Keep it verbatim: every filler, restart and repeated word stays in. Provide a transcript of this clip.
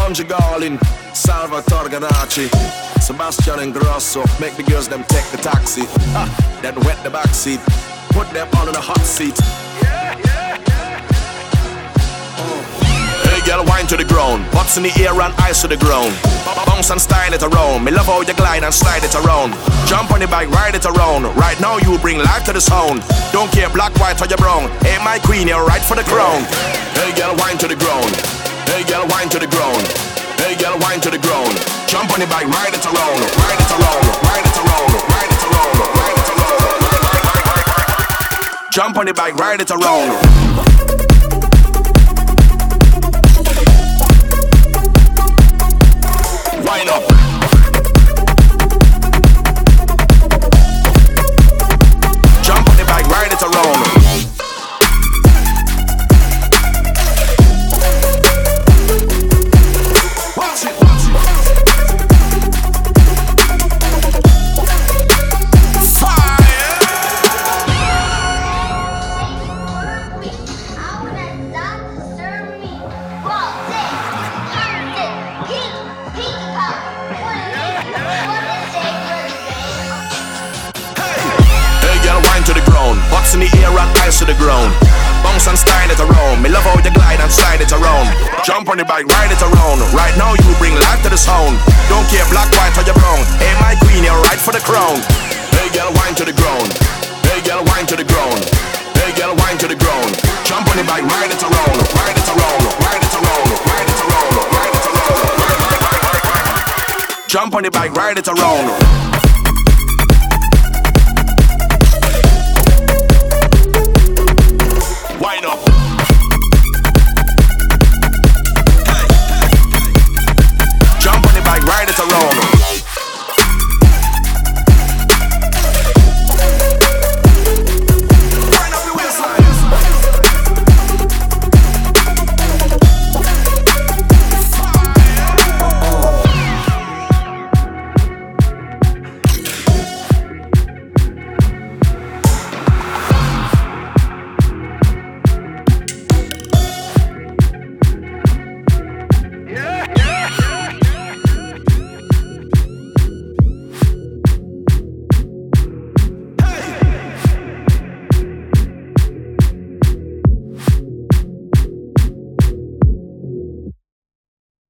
Conjugalin, Salvatore Ganacci, Sebastian Ingrosso. Make the girls them take the taxi, ah, then wet the back seat, put them all in the hot seat. Yeah, yeah, yeah. Oh. Hey girl, wine to the ground, butts in the air and eyes to the ground. Bounce and style it around. Me love how you glide and slide it around. Jump on the bike, ride it around. Right now you bring life to the sound. Don't care black, white or you brown. Hey my queen, you're right for the crown. Hey girl, wine to the ground. Hey girl, wine to the ground. Hey girl, wine to the ground. Jump on the bike, ride it around. Ride it around. Ride it around. Ride it around. Ride it around. Jump on the bike, ride it around. Wind up. Jump on the bike, ride it around. Watch it, watch it. Fire! To the ground, butts in the air and eyes to the ground. Bounce and style it around. Me love how you glide and slide it around. Jump on the bike, ride it around. Right now you bring life to the sound. Don't care black, white or you brown. Hey my queen, you're right for the crown. Hey girl, wine to the ground. Hey girl, wine to the ground. Hey girl, wine to the ground. Jump on the bike, ride it around. Ride it around. Ride it around. Ride it around. Ride it around. Jump on the bike, ride it around.